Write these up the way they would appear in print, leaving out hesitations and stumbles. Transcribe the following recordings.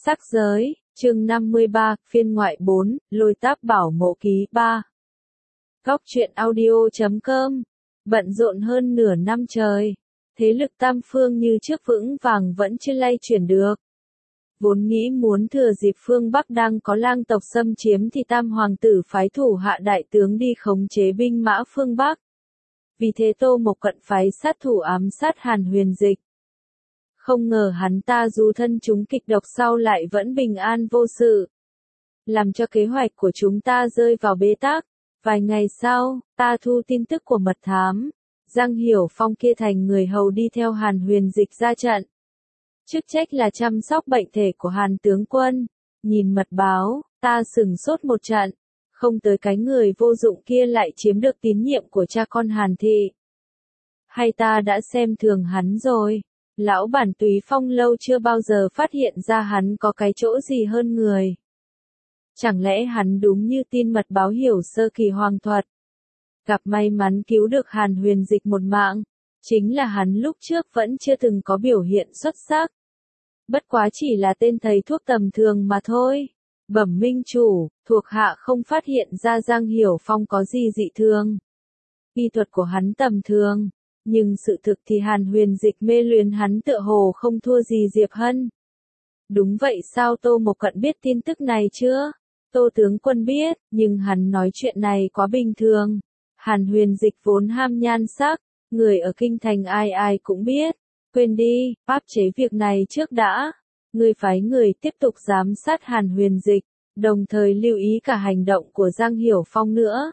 Sắc giới, chương 53, phiên ngoại 4, lôi tác bảo mộ ký 3. Góc truyện audio.com. Bận rộn hơn nửa năm trời. Thế lực tam phương như trước vững vàng vẫn chưa lay chuyển được. Vốn nghĩ muốn thừa dịp phương Bắc đang có lang tộc xâm chiếm thì tam hoàng tử phái thủ hạ đại tướng đi khống chế binh mã phương Bắc. Vì thế Tô Mộc Cận phái sát thủ ám sát Hàn Huyền Dịch. Không ngờ hắn ta dù thân chúng kịch độc sau lại vẫn bình an vô sự. Làm cho kế hoạch của chúng ta rơi vào bế tắc. Vài ngày sau, ta thu tin tức của mật thám. Giang Hiểu Phong kia thành người hầu đi theo Hàn Huyền Dịch ra trận. Chức trách là chăm sóc bệnh thể của Hàn tướng quân. Nhìn mật báo, ta sửng sốt một trận. Không tới cái người vô dụng kia lại chiếm được tín nhiệm của cha con Hàn thị. Hay ta đã xem thường hắn rồi. Lão bản Túy Phong lâu chưa bao giờ phát hiện ra hắn có cái chỗ gì hơn người. Chẳng lẽ hắn đúng như tin mật báo hiểu sơ kỳ hoàng thuật. Gặp may mắn cứu được Hàn Huyền Dịch một mạng. Chính là hắn lúc trước vẫn chưa từng có biểu hiện xuất sắc. Bất quá chỉ là tên thầy thuốc tầm thường mà thôi. Bẩm minh chủ, thuộc hạ không phát hiện ra Giang Hiểu Phong có gì dị thường. Y thuật của hắn tầm thường. Nhưng sự thực thì Hàn Huyền Dịch mê luyến hắn tựa hồ không thua gì Diệp Hân. Đúng vậy sao Tô Mộc Cận biết tin tức này chưa? Tô tướng quân biết, nhưng hắn nói chuyện này quá bình thường. Hàn Huyền Dịch vốn ham nhan sắc, người ở kinh thành ai ai cũng biết. Quên đi, áp chế việc này trước đã. Người phái người tiếp tục giám sát Hàn Huyền Dịch, đồng thời lưu ý cả hành động của Giang Hiểu Phong nữa.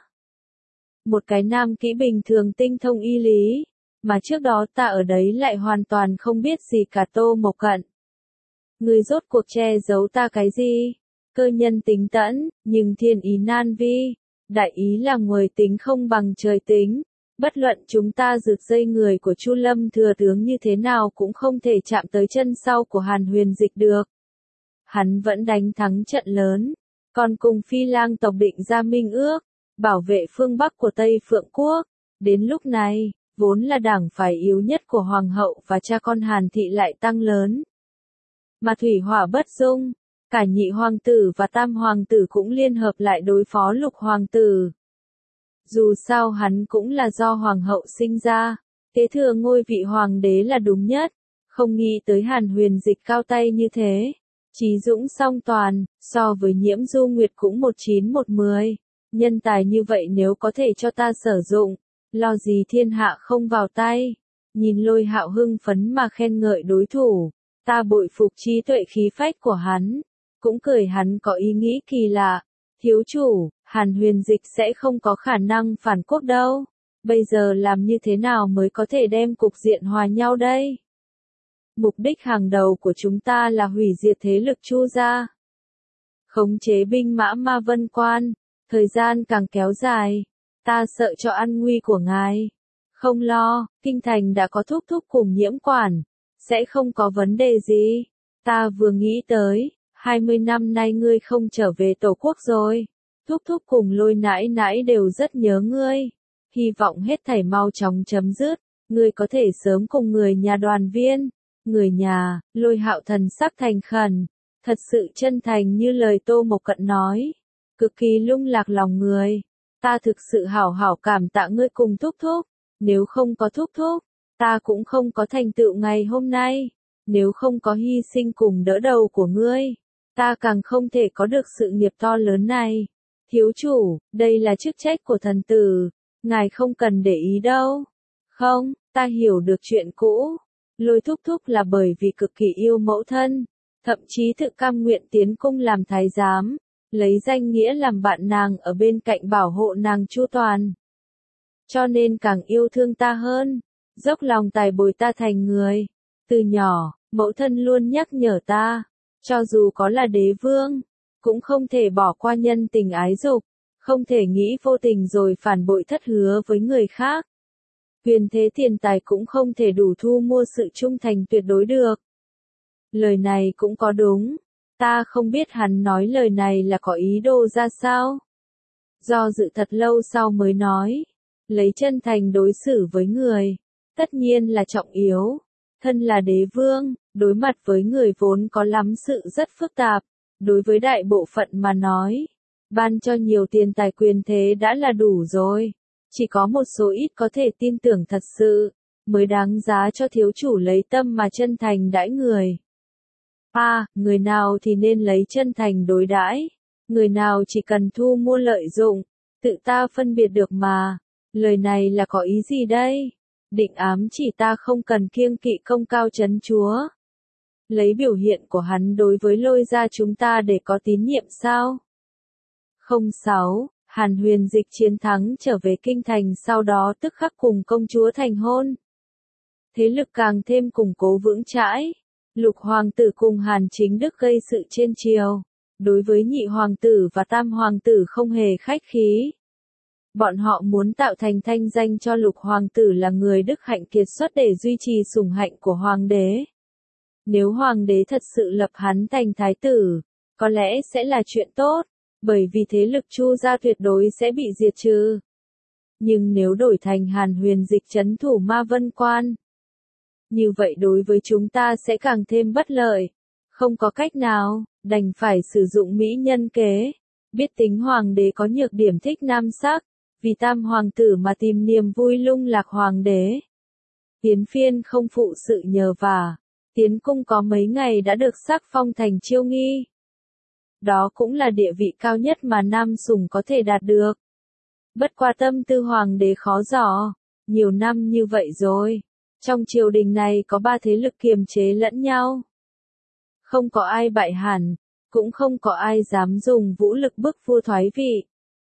Một cái nam kỹ bình thường tinh thông y lý. Mà trước đó ta ở đấy lại hoàn toàn không biết gì cả Tô Mộc Cận. Người rốt cuộc che giấu ta cái gì? Cơ nhân tính tẫn, nhưng thiên ý nan vi. Đại ý là người tính không bằng trời tính. Bất luận chúng ta rượt dây người của Chu Lâm thừa tướng như thế nào cũng không thể chạm tới chân sau của Hàn Huyền Dịch được. Hắn vẫn đánh thắng trận lớn. Còn cùng Phi Lang tộc định ra minh ước. Bảo vệ phương Bắc của Tây Phượng Quốc. Đến lúc này. Vốn là đảng phái yếu nhất của Hoàng hậu và cha con Hàn thị lại tăng lớn. Mà thủy hỏa bất dung, cả nhị hoàng tử và tam hoàng tử cũng liên hợp lại đối phó lục hoàng tử. Dù sao hắn cũng là do Hoàng hậu sinh ra, kế thừa ngôi vị hoàng đế là đúng nhất, không nghĩ tới Hàn Huyền Dịch cao tay như thế. Trí dũng song toàn, so với Nhiễm Du Nguyệt cũng 1/9/10, nhân tài như vậy nếu có thể cho ta sử dụng. Lo gì thiên hạ không vào tay. Nhìn Lôi Hạo hưng phấn mà khen ngợi đối thủ. Ta bội phục trí tuệ khí phách của hắn. Cũng cười hắn có ý nghĩ kỳ lạ. Thiếu chủ, Hàn Huyền Dịch sẽ không có khả năng phản quốc đâu. Bây giờ làm như thế nào mới có thể đem cục diện hòa nhau đây? Mục đích hàng đầu của chúng ta là hủy diệt thế lực Chu gia. Khống chế binh mã Ma Vân Quan. Thời gian càng kéo dài. Ta sợ cho an nguy của ngài. Không lo, kinh thành đã có thúc thúc cùng Nhiễm quản. Sẽ không có vấn đề gì. Ta vừa nghĩ tới, 20 năm nay ngươi không trở về tổ quốc rồi. Thúc thúc cùng Lôi nãi nãi đều rất nhớ ngươi. Hy vọng hết thảy mau chóng chấm dứt. Ngươi có thể sớm cùng người nhà đoàn viên. Người nhà, Lôi Hạo thần sắc thành khẩn. Thật sự chân thành như lời Tô Mộc Cận nói. Cực kỳ lung lạc lòng người. Ta thực sự hảo hảo cảm tạ ngươi cùng thúc thúc. Nếu không có thúc thúc, ta cũng không có thành tựu ngày hôm nay. Nếu không có hy sinh cùng đỡ đầu của ngươi, ta càng không thể có được sự nghiệp to lớn này. Thiếu chủ, đây là chức trách của thần tử. Ngài không cần để ý đâu. Không, ta hiểu được chuyện cũ. Lôi thúc thúc là bởi vì cực kỳ yêu mẫu thân. Thậm chí tự cam nguyện tiến cung làm thái giám. Lấy danh nghĩa làm bạn nàng ở bên cạnh bảo hộ nàng chu toàn. Cho nên càng yêu thương ta hơn. Dốc lòng tài bồi ta thành người. Từ nhỏ, mẫu thân luôn nhắc nhở ta. Cho dù có là đế vương, cũng không thể bỏ qua nhân tình ái dục. Không thể nghĩ vô tình rồi phản bội thất hứa với người khác. Huyền thế tiền tài cũng không thể đủ thu mua sự trung thành tuyệt đối được. Lời này cũng có đúng. Ta không biết hắn nói lời này là có ý đồ ra sao. Do dự thật lâu sau mới nói. Lấy chân thành đối xử với người. Tất nhiên là trọng yếu. Thân là đế vương, Đối mặt với người vốn có lắm sự rất phức tạp, đối với đại bộ phận mà nói, ban cho nhiều tiền tài quyền thế đã là đủ rồi. Chỉ có một số ít có thể tin tưởng thật sự, mới đáng giá cho thiếu chủ lấy tâm mà chân thành đãi người. Người nào thì nên lấy chân thành đối đãi, người nào chỉ cần thu mua lợi dụng, tự ta phân biệt được mà. Lời này là có ý gì đây? Định ám chỉ ta không cần kiêng kỵ công cao chấn chúa. Lấy biểu hiện của hắn đối với Lôi gia chúng ta để có tín nhiệm sao? 06. Hàn Huyền Dịch chiến thắng trở về kinh thành, sau đó tức khắc cùng công chúa thành hôn. Thế lực càng thêm củng cố vững chãi. Lục hoàng tử cùng Hàn Chính Đức gây sự trên triều. Đối với nhị hoàng tử và tam hoàng tử không hề khách khí. Bọn họ muốn tạo thành thanh danh cho lục hoàng tử là người đức hạnh kiệt xuất để duy trì sủng hạnh của hoàng đế. Nếu hoàng đế thật sự lập hắn thành thái tử, có lẽ sẽ là chuyện tốt, bởi vì thế lực Chu gia tuyệt đối sẽ bị diệt trừ. Nhưng nếu đổi thành Hàn Huyền Dịch trấn thủ Ma Vân Quan, như vậy đối với chúng ta sẽ càng thêm bất lợi. Không có cách nào, đành phải sử dụng mỹ nhân kế. Biết tính hoàng đế có nhược điểm thích nam sắc, vì tam hoàng tử mà tìm niềm vui lung lạc hoàng đế. Tiến Phiên không phụ sự nhờ vả, tiến cung có mấy ngày đã được sắc phong thành chiêu nghi. Đó cũng là địa vị cao nhất mà nam sủng có thể đạt được. Bất qua tâm tư hoàng đế khó dò, nhiều năm như vậy rồi. Trong triều đình này có 3 thế lực kiềm chế lẫn nhau. Không có ai bại hẳn, cũng không có ai dám dùng vũ lực bức vua thoái vị.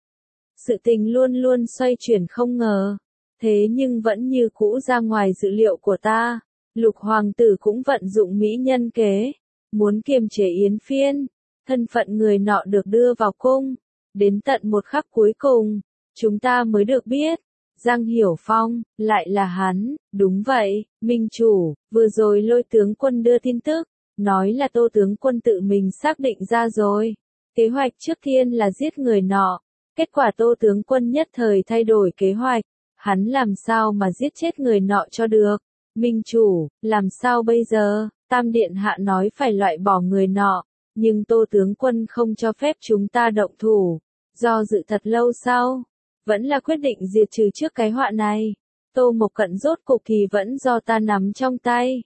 Sự tình luôn luôn xoay chuyển không ngờ. Thế nhưng vẫn như cũ ra ngoài dự liệu của ta. Lục hoàng tử cũng vận dụng mỹ nhân kế, muốn kiềm chế Yến Phiên. Thân phận người nọ được đưa vào cung. Đến tận một khắc cuối cùng, chúng ta mới được biết. Giang Hiểu Phong, lại là hắn. Đúng vậy, minh chủ, vừa rồi Lôi tướng quân đưa tin tức, nói là Tô tướng quân tự mình xác định ra rồi. Kế hoạch trước tiên là giết người nọ. Kết quả Tô tướng quân nhất thời thay đổi kế hoạch. Hắn làm sao mà giết chết người nọ cho được? Minh chủ, làm sao bây giờ? Tam điện hạ nói phải loại bỏ người nọ, nhưng Tô tướng quân không cho phép chúng ta động thủ. Do dự thật lâu sau, vẫn là quyết định diệt trừ trước cái họa này. Tô Mộc Cận rốt cục thì vẫn do ta nắm trong tay.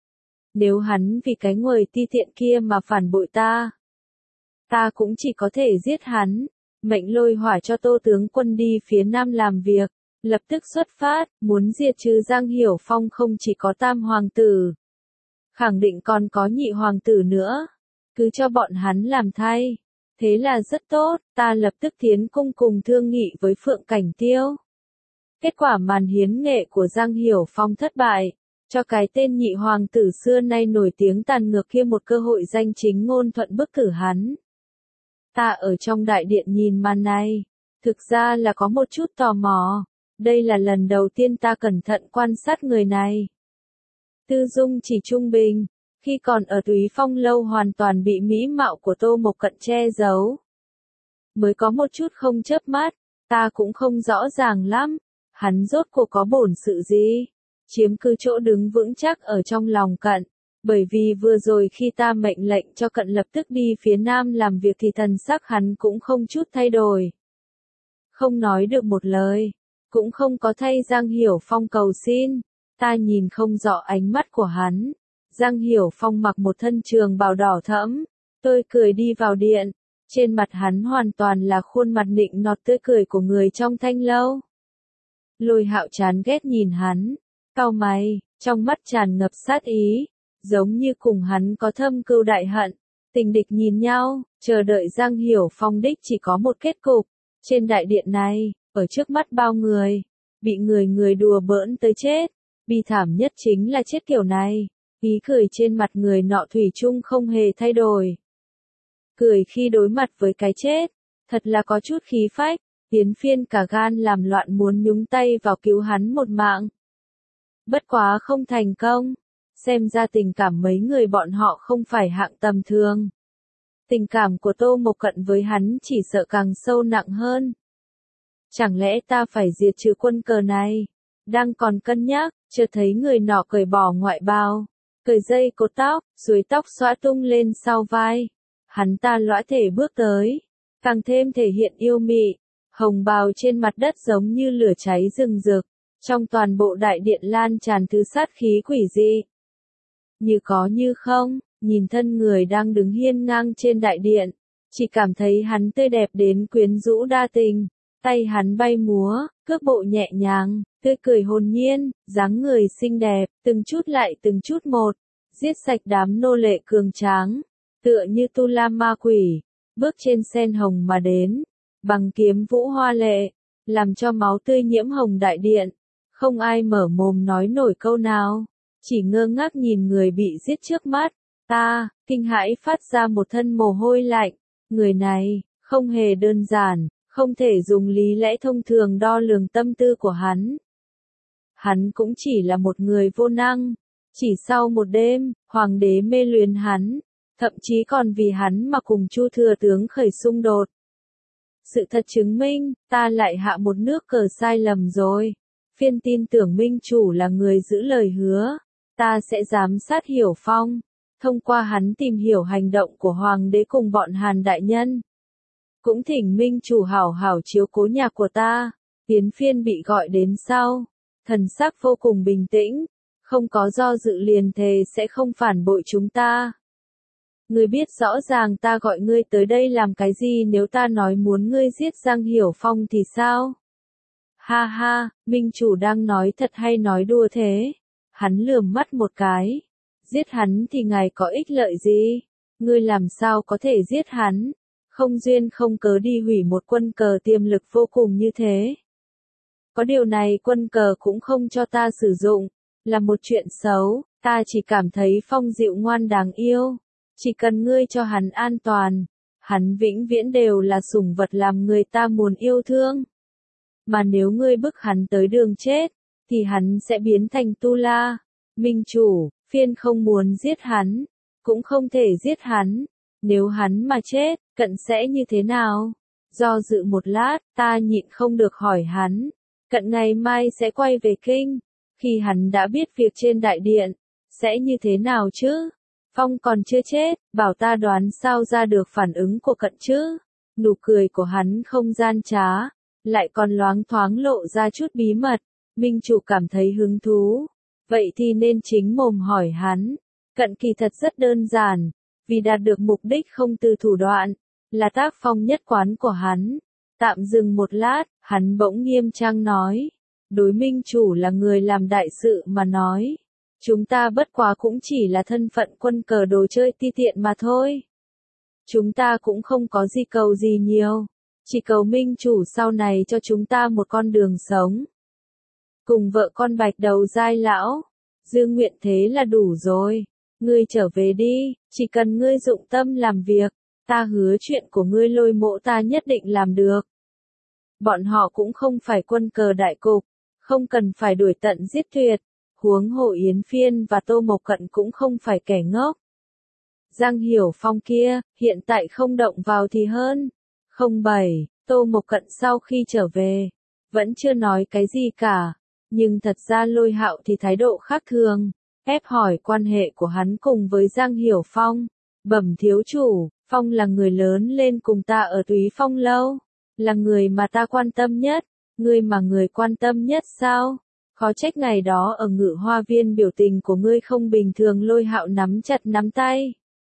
Nếu hắn vì cái nguồi ti tiện kia mà phản bội ta, ta cũng chỉ có thể giết hắn. Mệnh Lôi Hỏa cho Tô tướng quân đi phía nam làm việc, lập tức xuất phát, muốn diệt trừ Giang Hiểu Phong không chỉ có tam hoàng tử, khẳng định còn có nhị hoàng tử nữa. Cứ cho bọn hắn làm thay. Thế là rất tốt, ta lập tức tiến cung cùng thương nghị với Phượng Cảnh Tiêu. Kết quả màn hiến nghệ của Giang Hiểu Phong thất bại, cho cái tên nhị hoàng tử xưa nay nổi tiếng tàn ngược kia một cơ hội danh chính ngôn thuận bức cử hắn. Ta ở trong đại điện nhìn màn này, thực ra là có một chút tò mò. Đây là lần đầu tiên ta cẩn thận quan sát người này. Tư dung chỉ trung bình, khi còn ở Túy Phong lâu hoàn toàn bị mỹ mạo của Tô Mộc Cận che giấu. Mới có một chút không chớp mắt, ta cũng không rõ ràng lắm, hắn rốt cuộc có bổn sự gì, chiếm cứ chỗ đứng vững chắc ở trong lòng Cận. Bởi vì vừa rồi khi ta mệnh lệnh cho Cận lập tức đi phía nam làm việc thì thần sắc hắn cũng không chút thay đổi. Không nói được một lời, cũng không có thay Giang Hiểu Phong cầu xin, ta nhìn không rõ ánh mắt của hắn. Giang Hiểu Phong mặc một thân trường bào đỏ thẫm, tươi cười đi vào điện, trên mặt hắn hoàn toàn là khuôn mặt nịnh nọt tươi cười của người trong thanh lâu. Lôi Hạo chán ghét nhìn hắn, cau mày, trong mắt tràn ngập sát ý, giống như cùng hắn có thâm cừu đại hận, tình địch nhìn nhau, chờ đợi Giang Hiểu Phong đích chỉ có một kết cục. Trên đại điện này, ở trước mắt bao người, bị người đùa bỡn tới chết, bi thảm nhất chính là chết kiểu này. Ý cười trên mặt người nọ thủy chung không hề thay đổi. Cười khi đối mặt với cái chết, thật là có chút khí phách. Yến Phiên cả gan làm loạn muốn nhúng tay vào cứu hắn một mạng. Bất quá không thành công, xem ra tình cảm mấy người bọn họ không phải hạng tầm thường. Tình cảm của Tô Mộc Cận với hắn chỉ sợ càng sâu nặng hơn. Chẳng lẽ ta phải diệt trừ quân cờ này? Đang còn cân nhắc, chợt thấy người nọ cởi bỏ ngoại bào, cởi dây cột tóc, duỗi tóc xõa tung lên sau vai. Hắn ta lõa thể bước tới, càng thêm thể hiện yêu mị. Hồng bào trên mặt đất giống như lửa cháy rừng rực, trong toàn bộ đại điện lan tràn thứ sát khí quỷ dị. Như có như không, nhìn thân người đang đứng hiên ngang trên đại điện, chỉ cảm thấy hắn tươi đẹp đến quyến rũ đa tình, tay hắn bay múa, cước bộ nhẹ nhàng, tươi cười hồn nhiên, dáng người xinh đẹp, từng chút lại từng chút một, giết sạch đám nô lệ cường tráng, tựa như tu la ma quỷ, bước trên sen hồng mà đến, bằng kiếm vũ hoa lệ, làm cho máu tươi nhiễm hồng đại điện, không ai mở mồm nói nổi câu nào, chỉ ngơ ngác nhìn người bị giết trước mắt. Ta, kinh hãi phát ra một thân mồ hôi lạnh, người này, không hề đơn giản, không thể dùng lý lẽ thông thường đo lường tâm tư của hắn. Hắn cũng chỉ là một người vô năng, chỉ sau một đêm, hoàng đế mê luyến hắn, thậm chí còn vì hắn mà cùng Chu thừa tướng khởi xung đột. Sự thật chứng minh, ta lại hạ một nước cờ sai lầm rồi. Phiên tin tưởng minh chủ là người giữ lời hứa, ta sẽ giám sát Hiểu Phong, thông qua hắn tìm hiểu hành động của hoàng đế cùng bọn Hàn đại nhân. Cũng thỉnh minh chủ hảo hảo chiếu cố nhà của ta. Tiến Phiên bị gọi đến sau, thần sắc vô cùng bình tĩnh, không có do dự liền thề sẽ không phản bội chúng ta. Ngươi biết rõ ràng ta gọi ngươi tới đây làm cái gì, nếu ta nói muốn ngươi giết Giang Hiểu Phong thì sao? Ha ha, minh chủ đang nói thật hay nói đùa thế? Hắn lườm mắt một cái. Giết hắn thì ngài có ích lợi gì? Ngươi làm sao có thể giết hắn? Không duyên không cớ đi hủy một quân cờ tiềm lực vô cùng như thế. Có điều này quân cờ cũng không cho ta sử dụng, là một chuyện xấu, ta chỉ cảm thấy Phong dịu ngoan đáng yêu. Chỉ cần ngươi cho hắn an toàn, hắn vĩnh viễn đều là sủng vật làm người ta muốn yêu thương. Mà nếu ngươi bức hắn tới đường chết, thì hắn sẽ biến thành tu la. Minh chủ, Phiên không muốn giết hắn, cũng không thể giết hắn. Nếu hắn mà chết, Cận sẽ như thế nào? Do dự một lát, ta nhịn không được hỏi hắn. Cận ngày mai sẽ quay về kinh. Khi hắn đã biết việc trên đại điện, sẽ như thế nào chứ? Phong còn chưa chết, bảo ta đoán sao ra được phản ứng của Cận chứ? Nụ cười của hắn không gian trá, lại còn loáng thoáng lộ ra chút bí mật. Minh chủ cảm thấy hứng thú. Vậy thì nên chính mồm hỏi hắn. Cận kỳ thật rất đơn giản, vì đạt được mục đích không từ thủ đoạn, là tác phong nhất quán của hắn. Tạm dừng một lát, hắn bỗng nghiêm trang nói. Đối minh chủ là người làm đại sự mà nói. Chúng ta bất quá cũng chỉ là thân phận quân cờ đồ chơi ti tiện mà thôi. Chúng ta cũng không có gì cầu gì nhiều. Chỉ cầu minh chủ sau này cho chúng ta một con đường sống. Cùng vợ con bạch đầu giai lão. Dương nguyện thế là đủ rồi. Ngươi trở về đi, chỉ cần ngươi dụng tâm làm việc. Ta hứa chuyện của ngươi Lôi Mỗ ta nhất định làm được. Bọn họ cũng không phải quân cờ đại cục. Không cần phải đuổi tận giết tuyệt. Huống hồ Yến Phiên và Tô Mộc Cận cũng không phải kẻ ngốc. Giang Hiểu Phong kia, hiện tại không động vào thì hơn. 07, Tô Mộc Cận sau khi trở về, vẫn chưa nói cái gì cả. Nhưng thật ra Lôi Hạo thì thái độ khác thường, ép hỏi quan hệ của hắn cùng với Giang Hiểu Phong. Bẩm thiếu chủ, Phong là người lớn lên cùng ta ở Túy Phong lâu, là người mà ta quan tâm nhất, ngươi mà người quan tâm nhất sao? Khó trách ngày đó ở Ngự Hoa Viên biểu tình của ngươi không bình thường. Lôi Hạo nắm chặt nắm tay.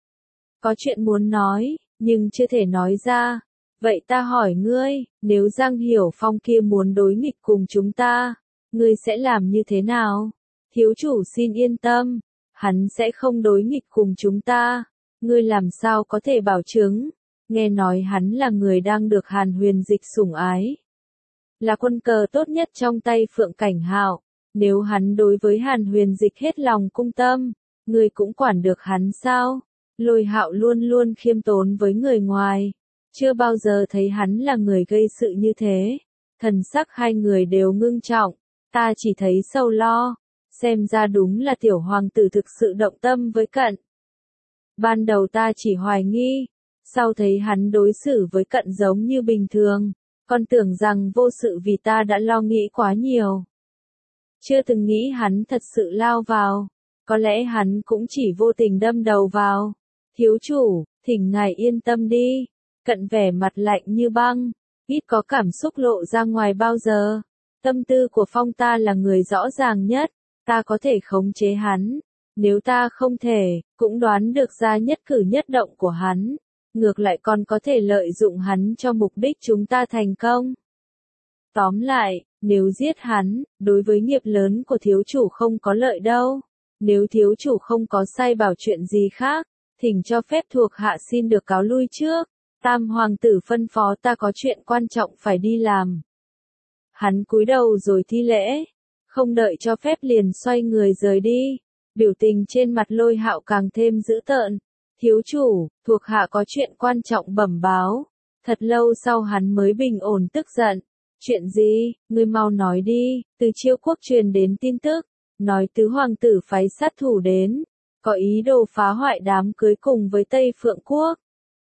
Có chuyện muốn nói, nhưng chưa thể nói ra. Vậy ta hỏi ngươi, nếu Giang Hiểu Phong kia muốn đối nghịch cùng chúng ta, ngươi sẽ làm như thế nào? Thiếu chủ xin yên tâm, hắn sẽ không đối nghịch cùng chúng ta. Ngươi làm sao có thể bảo chứng? Nghe nói hắn là người đang được Hàn Huyền Dịch sủng ái. Là quân cờ tốt nhất trong tay Phượng Cảnh Hạo. Nếu hắn đối với Hàn Huyền Dịch hết lòng cung tâm, ngươi cũng quản được hắn sao? Lôi Hạo luôn luôn khiêm tốn với người ngoài. Chưa bao giờ thấy hắn là người gây sự như thế. Thần sắc hai người đều ngưng trọng. Ta chỉ thấy sâu lo. Xem ra đúng là tiểu hoàng tử thực sự động tâm với Cận. Ban đầu ta chỉ hoài nghi. Sau thấy hắn đối xử với Cận giống như bình thường. Còn tưởng rằng vô sự vì ta đã lo nghĩ quá nhiều. Chưa từng nghĩ hắn thật sự lao vào. Có lẽ hắn cũng chỉ vô tình đâm đầu vào. Thiếu chủ, thỉnh ngài yên tâm đi. Cận vẻ mặt lạnh như băng, ít có cảm xúc lộ ra ngoài bao giờ. Tâm tư của Phong ta là người rõ ràng nhất, ta có thể khống chế hắn. Nếu ta không thể, cũng đoán được ra nhất cử nhất động của hắn. Ngược lại còn có thể lợi dụng hắn cho mục đích chúng ta thành công. Tóm lại, nếu giết hắn, đối với nghiệp lớn của thiếu chủ không có lợi đâu. Nếu thiếu chủ không có sai bảo chuyện gì khác, thỉnh cho phép thuộc hạ xin được cáo lui trước. Tam hoàng tử phân phó ta có chuyện quan trọng phải đi làm. Hắn cúi đầu rồi thi lễ, không đợi cho phép liền xoay người rời đi. Biểu tình trên mặt Lôi Hạo càng thêm dữ tợn. Thiếu chủ, thuộc hạ có chuyện quan trọng bẩm báo. Thật lâu sau hắn mới bình ổn tức giận. Chuyện gì, ngươi mau nói đi. Từ Chiêu quốc truyền đến tin tức, nói tứ hoàng tử phái sát thủ đến, có ý đồ phá hoại đám cưới cùng với Tây Phượng quốc.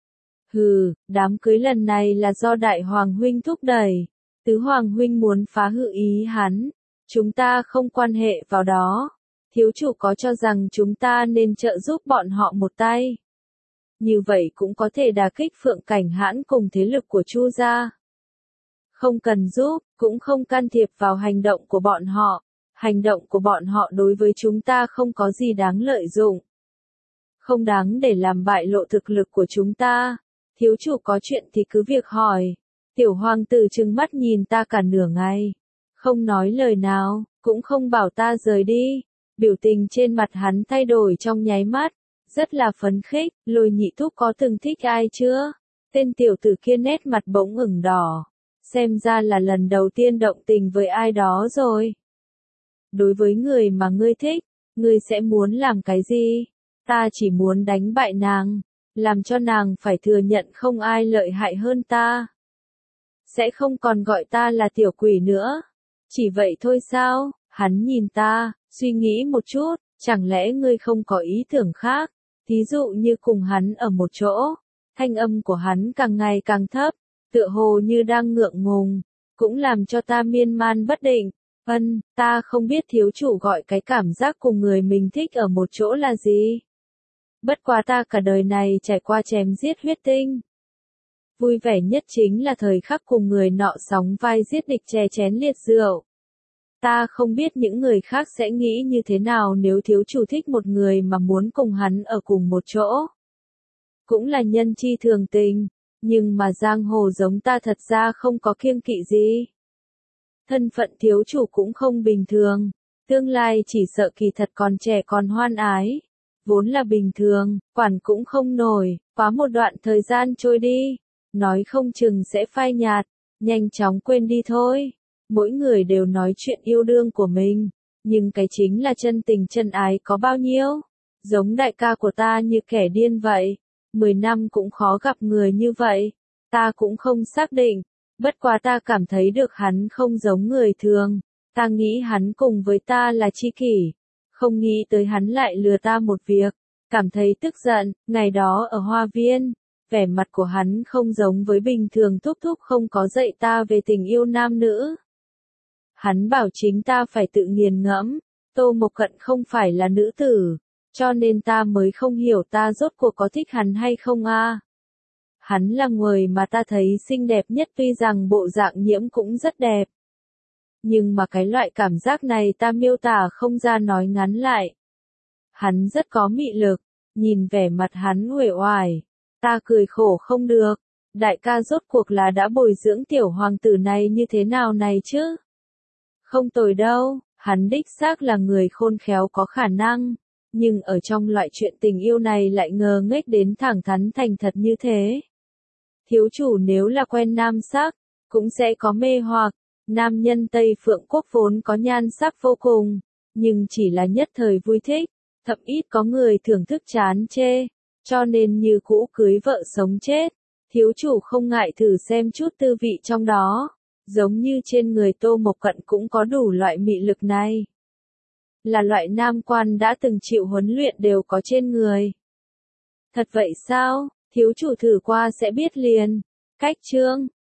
Hừ, đám cưới lần này là do Đại Hoàng huynh thúc đẩy. Tứ Hoàng huynh muốn phá hư ý hắn. Chúng ta không quan hệ vào đó. Thiếu chủ có cho rằng chúng ta nên trợ giúp bọn họ một tay. Như vậy cũng có thể đả kích Phượng Cảnh Hãn cùng thế lực của Chu gia. Không cần giúp, cũng không can thiệp vào hành động của bọn họ. Hành động của bọn họ đối với chúng ta không có gì đáng lợi dụng. Không đáng để làm bại lộ thực lực của chúng ta. Thiếu chủ có chuyện thì cứ việc hỏi. Tiểu hoàng tử trừng mắt nhìn ta cả nửa ngày. Không nói lời nào, cũng không bảo ta rời đi. Biểu tình trên mặt hắn thay đổi trong nháy mắt. Rất là phấn khích, Lôi nhị thúc có từng thích ai chưa? Tên tiểu tử kia nét mặt bỗng ửng đỏ. Xem ra là lần đầu tiên động tình với ai đó rồi. Đối với người mà ngươi thích, ngươi sẽ muốn làm cái gì? Ta chỉ muốn đánh bại nàng, làm cho nàng phải thừa nhận không ai lợi hại hơn ta. Sẽ không còn gọi ta là tiểu quỷ nữa. Chỉ vậy thôi sao? Hắn nhìn ta, suy nghĩ một chút, chẳng lẽ ngươi không có ý tưởng khác? Thí dụ như cùng hắn ở một chỗ, thanh âm của hắn càng ngày càng thấp, tựa hồ như đang ngượng ngùng, cũng làm cho ta miên man bất định. Ta không biết thiếu chủ gọi cái cảm giác cùng người mình thích ở một chỗ là gì. Bất quá ta cả đời này trải qua chém giết huyết tinh. Vui vẻ nhất chính là thời khắc cùng người nọ sóng vai giết địch chè chén liệt rượu. Ta không biết những người khác sẽ nghĩ như thế nào nếu thiếu chủ thích một người mà muốn cùng hắn ở cùng một chỗ. Cũng là nhân chi thường tình, nhưng mà giang hồ giống ta thật ra không có kiêng kỵ gì. Thân phận thiếu chủ cũng không bình thường, tương lai chỉ sợ kỳ thật còn trẻ còn hoan ái. Vốn là bình thường, quản cũng không nổi, quá một đoạn thời gian trôi đi, nói không chừng sẽ phai nhạt, nhanh chóng quên đi thôi. Mỗi người đều nói chuyện yêu đương của mình, nhưng cái chính là chân tình chân ái có bao nhiêu? Giống đại ca của ta như kẻ điên vậy, 10 năm cũng khó gặp người như vậy, ta cũng không xác định, bất quá ta cảm thấy được hắn không giống người thường, ta nghĩ hắn cùng với ta là tri kỷ, không nghĩ tới hắn lại lừa ta một việc, cảm thấy tức giận. Ngày đó ở hoa viên, vẻ mặt của hắn không giống với bình thường, thúc thúc không có dạy ta về tình yêu nam nữ. Hắn bảo chính ta phải tự nghiền ngẫm, Tô Mộc Cận không phải là nữ tử, cho nên ta mới không hiểu ta rốt cuộc có thích hắn hay không a. Hắn là người mà ta thấy xinh đẹp nhất, tuy rằng bộ dạng Nhiễm cũng rất đẹp. Nhưng mà cái loại cảm giác này ta miêu tả không ra nói ngắn lại. Hắn rất có mị lực, nhìn vẻ mặt hắn uể oải, ta cười khổ không được. Đại ca rốt cuộc là đã bồi dưỡng tiểu hoàng tử này như thế nào này chứ? Không tồi đâu, hắn đích xác là người khôn khéo có khả năng, nhưng ở trong loại chuyện tình yêu này lại ngờ nghếch đến thẳng thắn thành thật như thế. Thiếu chủ nếu là quen nam sắc, cũng sẽ có mê hoặc, nam nhân Tây Phượng quốc vốn có nhan sắc vô cùng, nhưng chỉ là nhất thời vui thích, thậm ít có người thưởng thức chán chê, cho nên như cũ cưới vợ sống chết. Thiếu chủ không ngại thử xem chút tư vị trong đó, giống như trên người Tô Mộc Cận cũng có đủ loại mị lực này. Là loại nam quan đã từng chịu huấn luyện đều có trên người. Thật vậy sao? Thiếu chủ thử qua sẽ biết liền. Cách chương